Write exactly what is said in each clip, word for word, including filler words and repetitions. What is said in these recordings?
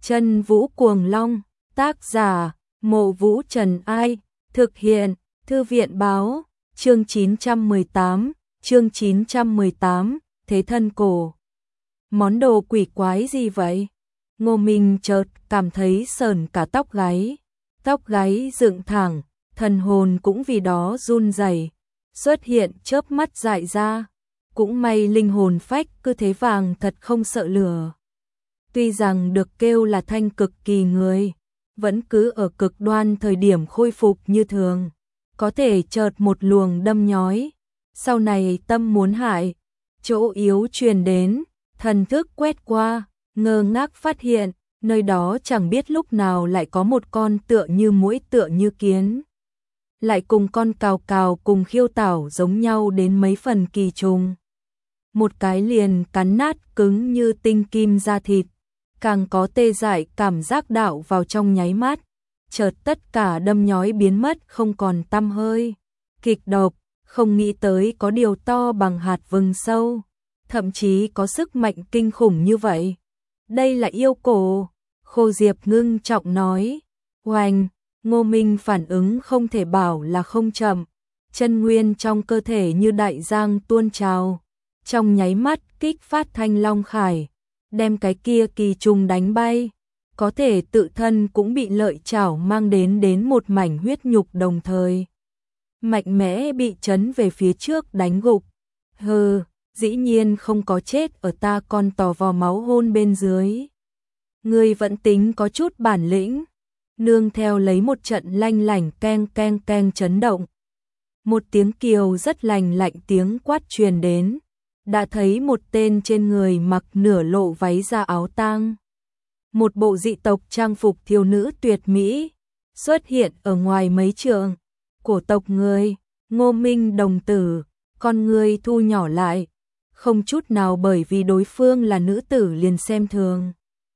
Chân Vũ Cuồng Long, tác giả, Mộ Vũ Trần Ai, thực hiện, Thư viện Báo, chương chín trăm mười tám, chương chín trăm mười tám, Thế thân cổ. Món đồ quỷ quái gì vậy? Ngô Minh chợt cảm thấy sởn cả tóc gáy, tóc gáy dựng thẳng, thần hồn cũng vì đó run rẩy, xuất hiện chớp mắt dại ra. Cũng may linh hồn phách cứ thế vàng thật không sợ lửa. Tuy rằng được kêu là thanh cực kỳ người, vẫn cứ ở cực đoan thời điểm khôi phục như thường, có thể chợt một luồng đâm nhói, sau này tâm muốn hại, chỗ yếu truyền đến, thần thức quét qua, ngơ ngác phát hiện, nơi đó chẳng biết lúc nào lại có một con tựa như muỗi tựa như kiến, lại cùng con cào cào cùng khiêu tảo giống nhau đến mấy phần kỳ trùng. Một cái liền cắn nát cứng như tinh kim da thịt, càng có tê dại cảm giác đạo vào trong nháy mắt, chợt tất cả đâm nhói biến mất không còn tăm hơi. Kịch độc, không nghĩ tới có điều to bằng hạt vừng sâu, thậm chí có sức mạnh kinh khủng như vậy. Đây là yêu cổ, Khô Diệp ngưng trọng nói. Oanh, Ngô Minh phản ứng không thể bảo là không chậm, chân nguyên trong cơ thể như đại giang tuôn trào, trong nháy mắt kích phát thanh long khải, đem cái kia kỳ trùng đánh bay, có thể tự thân cũng bị lợi chảo mang đến đến một mảnh huyết nhục đồng thời. Mạnh mẽ bị chấn về phía trước đánh gục. Hừ, dĩ nhiên không có chết ở ta con tò vò máu hôn bên dưới. Ngươi vẫn tính có chút bản lĩnh. Nương theo lấy một trận lanh lảnh keng keng keng chấn động. Một tiếng kiều rất lành lạnh tiếng quát truyền đến. Đã thấy một tên trên người mặc nửa lộ váy da áo tang, một bộ dị tộc trang phục thiếu nữ tuyệt mỹ, xuất hiện ở ngoài mấy trượng. Cổ tộc người, Ngô Minh đồng tử, con người thu nhỏ lại, không chút nào bởi vì đối phương là nữ tử liền xem thường.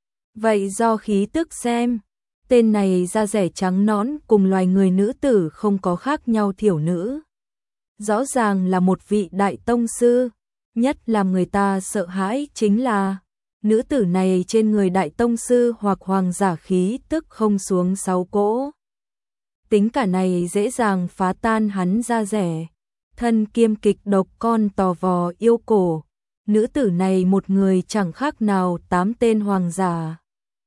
Vậy do khí tức xem, tên này da rẻ trắng nõn cùng loài người nữ tử không có khác nhau thiểu nữ. Rõ ràng là một vị đại tông sư. Nhất làm người ta sợ hãi chính là nữ tử này trên người đại tông sư hoặc hoàng giả khí tức không xuống sáu cỗ. Tính cả này dễ dàng phá tan hắn da rẻ. Thân kiêm kịch độc con tò vò yêu cổ. Nữ tử này một người chẳng khác nào tám tên hoàng giả.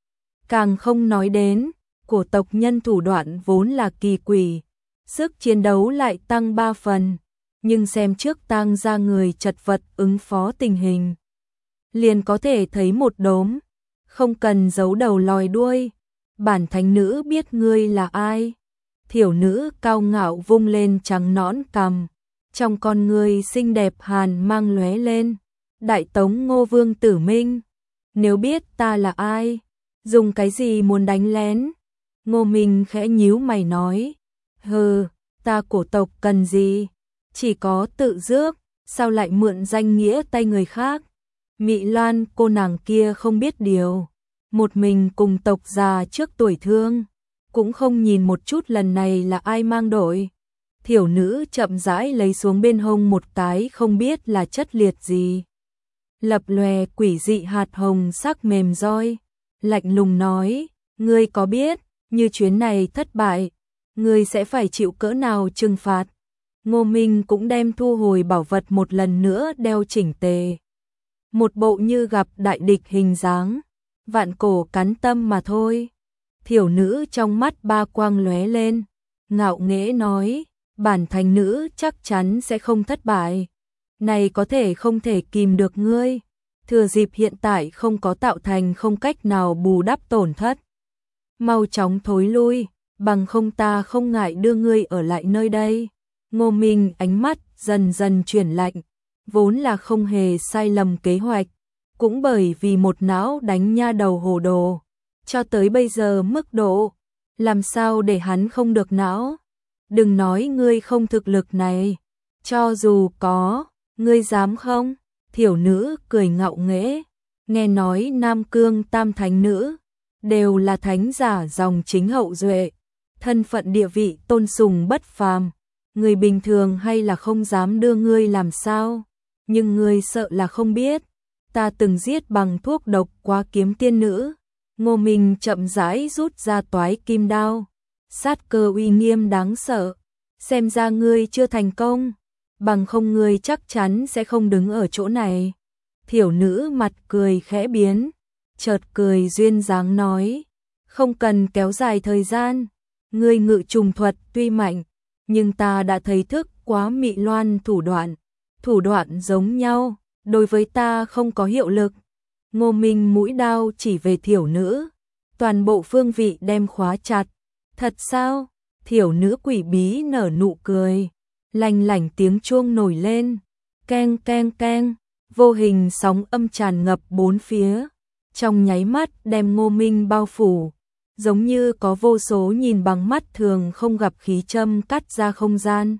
Càng không nói đến, của tộc nhân thủ đoạn vốn là kỳ quỷ. Sức chiến đấu lại tăng ba phần. Nhưng xem trước tang ra người chật vật ứng phó tình hình, liền có thể thấy một đốm, không cần giấu đầu lòi đuôi. Bản thánh nữ biết ngươi là ai. Thiểu nữ cao ngạo vung lên trắng nõn cằm, trong con ngươi xinh đẹp hàn mang lóe lên. Đại Tống Ngô Vương Tử Minh, nếu biết ta là ai, dùng cái gì muốn đánh lén? Ngô Minh khẽ nhíu mày nói, hừ, ta cổ tộc cần gì? Chỉ có tự rước, sao lại mượn danh nghĩa tay người khác? Mị Loan cô nàng kia không biết điều, một mình cùng tộc già trước tuổi thương, cũng không nhìn một chút lần này là ai mang đội. Thiểu nữ chậm rãi lấy xuống bên hông một cái không biết là chất liệt gì. Lập lòe quỷ dị hạt hồng sắc mềm roi, lạnh lùng nói, ngươi có biết, như chuyến này thất bại, ngươi sẽ phải chịu cỡ nào trừng phạt? Ngô Minh cũng đem thu hồi bảo vật một lần nữa đeo chỉnh tề. Một bộ như gặp đại địch hình dáng, vạn cổ cắn tâm mà thôi. Thiểu nữ trong mắt ba quang lóe lên, ngạo nghễ nói, bản thánh nữ chắc chắn sẽ không thất bại. Này có thể không thể kìm được ngươi, thừa dịp hiện tại không có tạo thành không cách nào bù đắp tổn thất. Mau chóng thối lui, bằng không ta không ngại đưa ngươi ở lại nơi đây. Ngô Minh ánh mắt dần dần chuyển lạnh, vốn là không hề sai lầm kế hoạch, cũng bởi vì một não đánh nha đầu hồ đồ, cho tới bây giờ mức độ, làm sao để hắn không được não? Đừng nói ngươi không thực lực này, cho dù có, ngươi dám không? Thiểu nữ cười ngạo nghễ, nghe nói Nam Cương tam thánh nữ, đều là thánh giả dòng chính hậu duệ, thân phận địa vị tôn sùng bất phàm. Người bình thường hay là không dám đưa ngươi làm sao, nhưng ngươi sợ là không biết, ta từng giết bằng thuốc độc quá kiếm tiên nữ, Ngô Minh chậm rãi rút ra toái kim đao, sát cơ uy nghiêm đáng sợ. Xem ra ngươi chưa thành công, bằng không ngươi chắc chắn sẽ không đứng ở chỗ này. Thiểu nữ mặt cười khẽ biến, chợt cười duyên dáng nói, không cần kéo dài thời gian, ngươi ngự trùng thuật tuy mạnh, nhưng ta đã thấy thức quá mị loan thủ đoạn, thủ đoạn giống nhau, đối với ta không có hiệu lực. Ngô Minh mũi đao chỉ về thiểu nữ, toàn bộ phương vị đem khóa chặt. Thật sao? Thiểu nữ quỷ bí nở nụ cười, lanh lảnh tiếng chuông nổi lên, keng keng keng, vô hình sóng âm tràn ngập bốn phía, trong nháy mắt đem Ngô Minh bao phủ, giống như có vô số nhìn bằng mắt thường không gặp khí châm cắt ra không gian,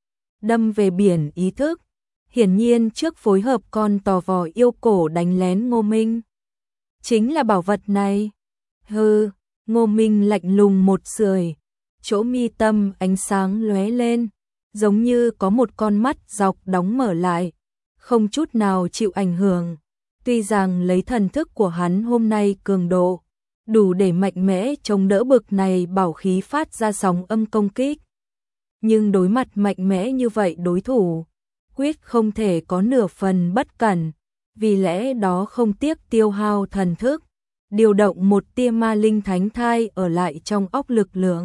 đâm về biển ý thức. Hiển nhiên trước phối hợp con tò vò yêu cổ đánh lén Ngô Minh, chính là bảo vật này. Hừ, Ngô Minh lạnh lùng một sưởi, chỗ mi tâm ánh sáng lóe lên, giống như có một con mắt dọc đóng mở lại, không chút nào chịu ảnh hưởng. Tuy rằng lấy thần thức của hắn hôm nay cường độ, đủ để mạnh mẽ chống đỡ bực này bảo khí phát ra sóng âm công kích. Nhưng đối mặt mạnh mẽ như vậy đối thủ, quyết không thể có nửa phần bất cẩn, vì lẽ đó không tiếc tiêu hao thần thức, điều động một tia ma linh thánh thai ở lại trong óc lực lượng.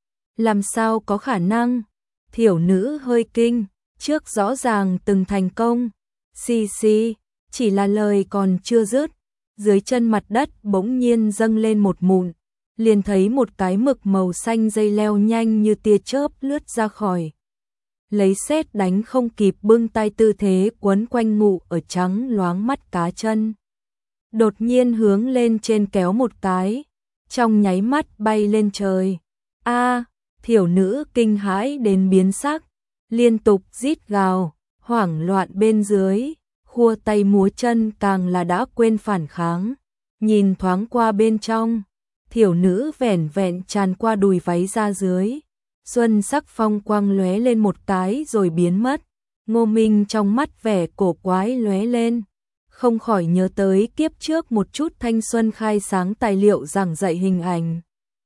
Làm sao có khả năng? Thiểu nữ hơi kinh, trước rõ ràng từng thành công. Xì xì, chỉ là lời còn chưa dứt, dưới chân mặt đất bỗng nhiên dâng lên một mụn, liền thấy một cái mực màu xanh dây leo nhanh như tia chớp lướt ra khỏi. Lấy sét đánh không kịp bưng tay tư thế quấn quanh ngụ ở trắng loáng mắt cá chân. Đột nhiên hướng lên trên kéo một cái, trong nháy mắt bay lên trời. A, thiểu nữ kinh hãi đến biến sắc, liên tục rít gào, hoảng loạn bên dưới, khua tay múa chân càng là đã quên phản kháng. Nhìn thoáng qua bên trong, thiểu nữ vẻn vẹn tràn qua đùi váy ra dưới. Xuân sắc phong quang lóe lên một cái rồi biến mất. Ngô Minh trong mắt vẻ cổ quái lóe lên, không khỏi nhớ tới kiếp trước một chút thanh xuân khai sáng tài liệu giảng dạy hình ảnh.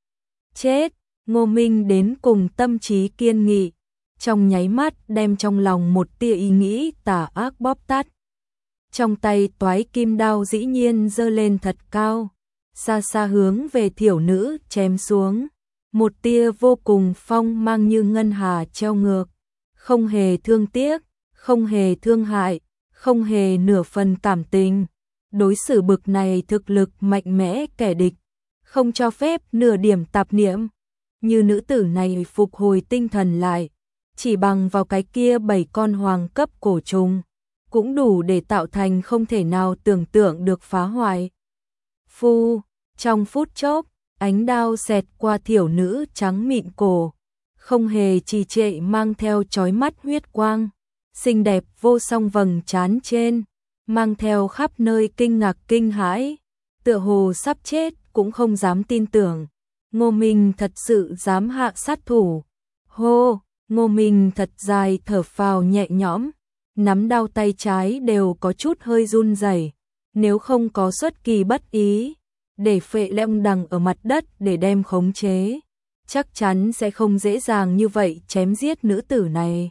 Chết, Ngô Minh đến cùng tâm trí kiên nghị, trong nháy mắt đem trong lòng một tia ý nghĩ tà ác bóp tắt. Trong tay toái kim đao dĩ nhiên giơ lên thật cao, xa xa hướng về thiểu nữ chém xuống. Một tia vô cùng phong mang như ngân hà treo ngược, không hề thương tiếc, không hề thương hại, không hề nửa phần cảm tình. Đối xử bực này thực lực mạnh mẽ kẻ địch, không cho phép nửa điểm tạp niệm. Như nữ tử này phục hồi tinh thần lại, chỉ bằng vào cái kia bảy con hoàng cấp cổ trùng, cũng đủ để tạo thành không thể nào tưởng tượng được phá hoại. Phu, trong phút chốc, ánh đao xẹt qua thiểu nữ trắng mịn cổ, không hề trì trệ mang theo chói mắt huyết quang, xinh đẹp vô song vầng trán trên, mang theo khắp nơi kinh ngạc kinh hãi, tựa hồ sắp chết cũng không dám tin tưởng. Ngô Minh thật sự dám hạ sát thủ. Hô, Ngô Minh thật dài thở phào nhẹ nhõm, nắm đao tay trái đều có chút hơi run rẩy, nếu không có xuất kỳ bất ý, để Phệ Long đằng ở mặt đất để đem khống chế, chắc chắn sẽ không dễ dàng như vậy chém giết nữ tử này.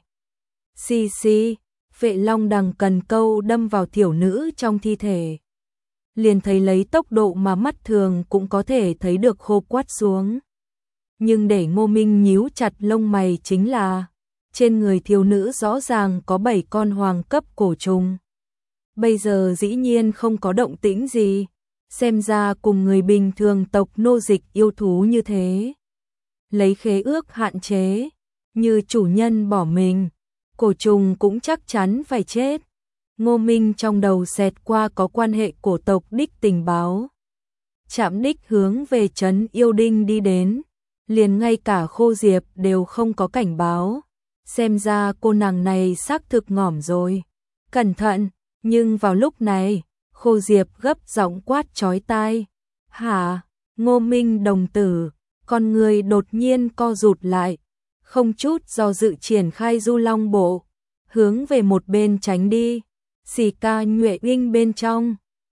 Xì xì, Phệ Long đằng cần câu đâm vào thiểu nữ trong thi thể. Liền thấy lấy tốc độ mà mắt thường cũng có thể thấy được khô quắt xuống. Nhưng để Ngô Minh nhíu chặt lông mày chính là, trên người thiếu nữ rõ ràng có bảy con hoàng cấp cổ trùng. Bây giờ dĩ nhiên không có động tĩnh gì, xem ra cùng người bình thường tộc nô dịch yêu thú như thế. Lấy khế ước hạn chế, như chủ nhân bỏ mình, cổ trùng cũng chắc chắn phải chết. Ngô Minh trong đầu xẹt qua có quan hệ cổ tộc đích tình báo. Chạm đích hướng về trấn yêu đinh đi đến, liền ngay cả Khô Diệp đều không có cảnh báo. Xem ra cô nàng này xác thực ngỏm rồi. Cẩn thận, nhưng vào lúc này, Khô Diệp gấp giọng quát chói tai. Hả? Ngô Minh đồng tử, con người đột nhiên co rụt lại, không chút do dự triển khai du long bộ, hướng về một bên tránh đi. Xì Ca Nhuệ Linh bên trong,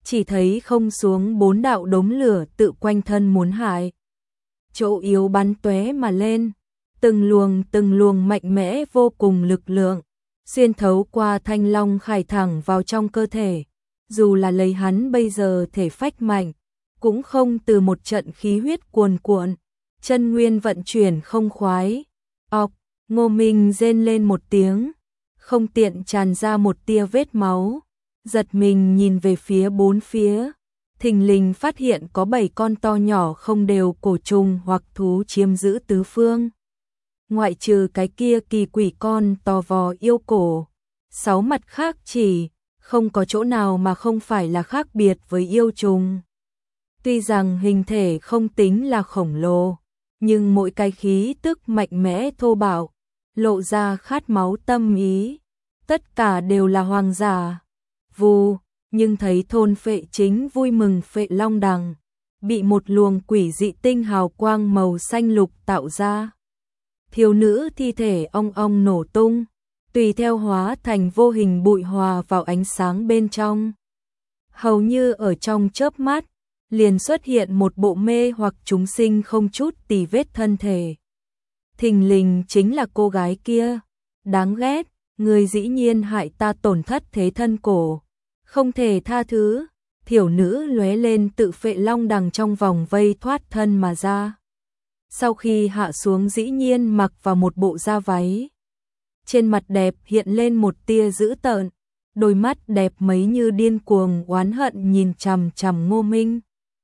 chỉ thấy không xuống bốn đạo đốm lửa tự quanh thân muốn hại. Chỗ yếu bắn tóe mà lên, từng luồng từng luồng mạnh mẽ vô cùng lực lượng, xuyên thấu qua Thanh Long Khải thẳng vào trong cơ thể. Dù là lấy hắn bây giờ thể phách mạnh, cũng không từ một trận khí huyết cuồn cuộn, chân nguyên vận chuyển không khoái. Ọc, Ngô Minh rên lên một tiếng, không tiện tràn ra một tia vết máu, giật mình nhìn về phía bốn phía, thình lình phát hiện có bảy con to nhỏ không đều cổ trùng hoặc thú chiếm giữ tứ phương. Ngoại trừ cái kia kỳ quỷ con to vò yêu cổ, sáu mặt khác chỉ, không có chỗ nào mà không phải là khác biệt với yêu trùng. Tuy rằng hình thể không tính là khổng lồ, nhưng mỗi cái khí tức mạnh mẽ thô bạo, lộ ra khát máu tâm ý, tất cả đều là hoàng giả. Vù, nhưng thấy thôn Phệ Chính vui mừng Phệ Long Đằng, bị một luồng quỷ dị tinh hào quang màu xanh lục tạo ra. Thiếu nữ thi thể ong ong nổ tung, tùy theo hóa thành vô hình bụi hòa vào ánh sáng bên trong. Hầu như ở trong chớp mắt, liền xuất hiện một bộ mê hoặc chúng sinh không chút tì vết thân thể. Thình lình chính là cô gái kia, đáng ghét, người dĩ nhiên hại ta tổn thất thế thân cổ, không thể tha thứ. Thiểu nữ lóe lên tự Phệ Long Đằng trong vòng vây thoát thân mà ra. Sau khi hạ xuống dĩ nhiên mặc vào một bộ da váy. Trên mặt đẹp hiện lên một tia dữ tợn, đôi mắt đẹp mấy như điên cuồng oán hận nhìn chằm chằm Ngô Minh.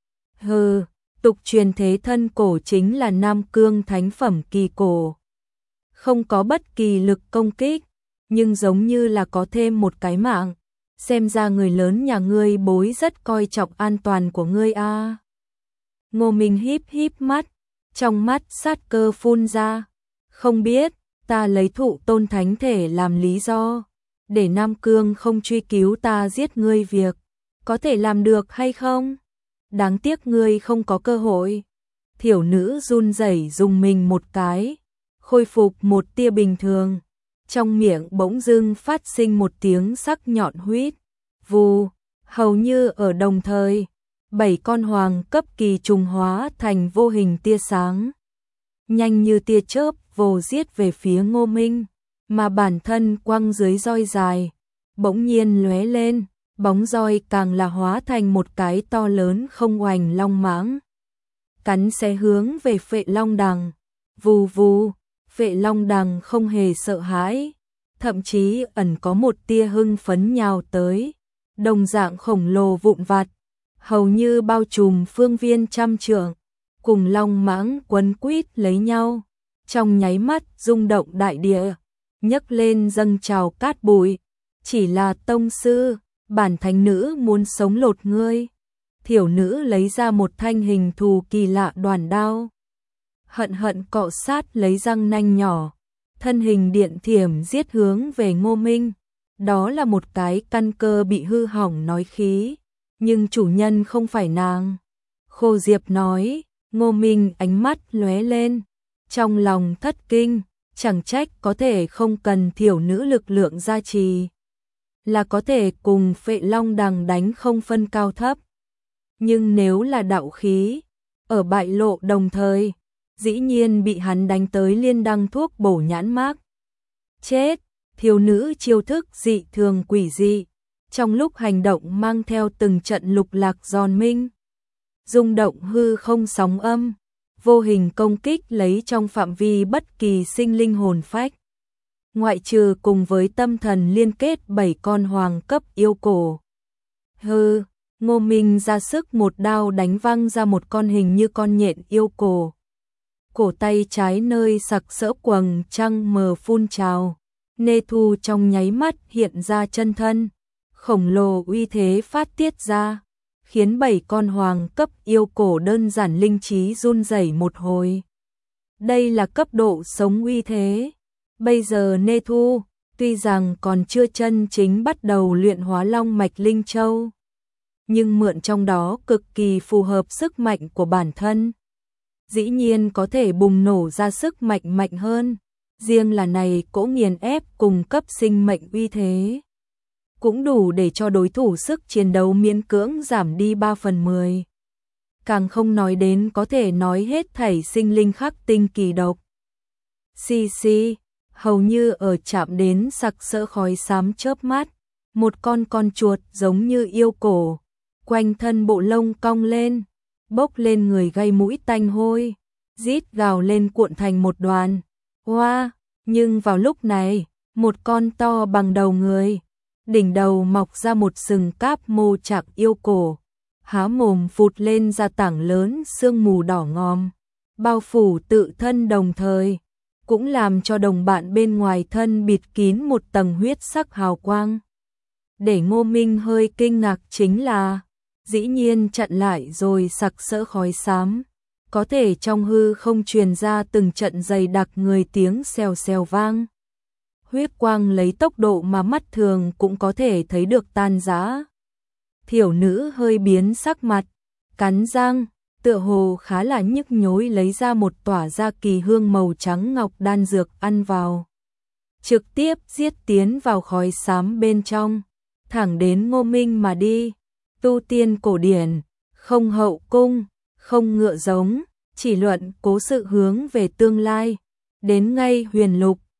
Hừ, tục truyền thế thân cổ chính là Nam Cương thánh phẩm kỳ cổ. Không có bất kỳ lực công kích, nhưng giống như là có thêm một cái mạng. Xem ra người lớn nhà ngươi bối rất coi trọng an toàn của ngươi a. À. Ngô Minh híp híp mắt, trong mắt sát cơ phun ra. Không biết, ta lấy thụ tôn thánh thể làm lý do, để Nam Cương không truy cứu ta giết ngươi việc, có thể làm được hay không? Đáng tiếc ngươi không có cơ hội. Thiểu nữ run rẩy dùng mình một cái, khôi phục một tia bình thường. Trong miệng bỗng dưng phát sinh một tiếng sắc nhọn huýt. Vù, hầu như ở đồng thời, bảy con hoàng cấp kỳ trùng hóa thành vô hình tia sáng. Nhanh như tia chớp vồ giết về phía Ngô Minh, mà bản thân quăng dưới roi dài, bỗng nhiên lóe lên, bóng roi càng là hóa thành một cái to lớn không oành long mãng. Cắn xé hướng về Phệ Long Đằng, vù vù, Phệ Long Đằng không hề sợ hãi, thậm chí ẩn có một tia hưng phấn nhào tới, đồng dạng khổng lồ vụn vặt, hầu như bao trùm phương viên trăm trượng, cùng long mãng quấn quýt lấy nhau, trong nháy mắt rung động đại địa, nhấc lên dâng trào cát bụi. Chỉ là tông sư, bản thánh nữ muốn sống lột ngươi. Thiểu nữ lấy ra một thanh hình thù kỳ lạ đoàn đao, hận hận cọ sát lấy răng nanh nhỏ, thân hình điện thiểm giết hướng về Ngô Minh. Đó là một cái căn cơ bị hư hỏng nói khí, nhưng chủ nhân không phải nàng. Khô Diệp nói. Ngô Minh ánh mắt lóe lên, trong lòng thất kinh, chẳng trách có thể không cần thiểu nữ lực lượng gia trì, là có thể cùng Phệ Long Đằng đánh không phân cao thấp. Nhưng nếu là đạo khí, ở bại lộ đồng thời, dĩ nhiên bị hắn đánh tới liên đăng thuốc bổ nhãn mác. Chết, thiếu nữ chiêu thức dị thường quỷ dị, trong lúc hành động mang theo từng trận lục lạc giòn minh. Rung động hư không sóng âm, vô hình công kích lấy trong phạm vi bất kỳ sinh linh hồn phách. Ngoại trừ cùng với tâm thần liên kết bảy con hoàng cấp yêu cổ. Hư, Ngô Minh ra sức một đao đánh văng ra một con hình như con nhện yêu cổ. Cổ tay trái nơi sặc sỡ quầng trăng mờ phun trào, Nê Thu trong nháy mắt hiện ra chân thân, khổng lồ uy thế phát tiết ra, khiến bảy con hoàng cấp yêu cổ đơn giản linh trí run rẩy một hồi. Đây là cấp độ sống uy thế. Bây giờ Nê Thu, tuy rằng còn chưa chân chính bắt đầu luyện hóa long mạch linh châu, nhưng mượn trong đó cực kỳ phù hợp sức mạnh của bản thân. Dĩ nhiên có thể bùng nổ ra sức mạnh mạnh hơn, riêng là này cỗ nghiền ép cùng cấp sinh mệnh uy thế. cũng đủ để cho đối thủ sức chiến đấu miễn cưỡng giảm đi ba phần mười. Càng không nói đến có thể nói hết thảy sinh linh khắc tinh kỳ độc. Xì xì, hầu như ở chạm đến sặc sỡ khói xám chớp mắt, một con con chuột giống như yêu cổ, quanh thân bộ lông cong lên, bốc lên người gây mũi tanh hôi, rít gào lên cuộn thành một đoàn. Oa, wow, nhưng vào lúc này, một con to bằng đầu người, đỉnh đầu mọc ra một sừng cáp mô chạc yêu cổ, há mồm phụt lên ra tảng lớn sương mù đỏ ngòm, bao phủ tự thân đồng thời, cũng làm cho đồng bạn bên ngoài thân bịt kín một tầng huyết sắc hào quang. Để Ngô Minh hơi kinh ngạc chính là, dĩ nhiên chặn lại rồi sặc sỡ khói xám, có thể trong hư không truyền ra từng trận dày đặc người tiếng xèo xèo vang. Huyết quang lấy tốc độ mà mắt thường cũng có thể thấy được tan rã. Thiểu nữ hơi biến sắc mặt, cắn răng, tựa hồ khá là nhức nhối lấy ra một tỏa ra kỳ hương màu trắng ngọc đan dược ăn vào. Trực tiếp giết tiến vào khói xám bên trong, thẳng đến Ngô Minh mà đi. Tu tiên cổ điển, không hậu cung, không ngựa giống, chỉ luận cố sự hướng về tương lai. Đến ngay huyền lục,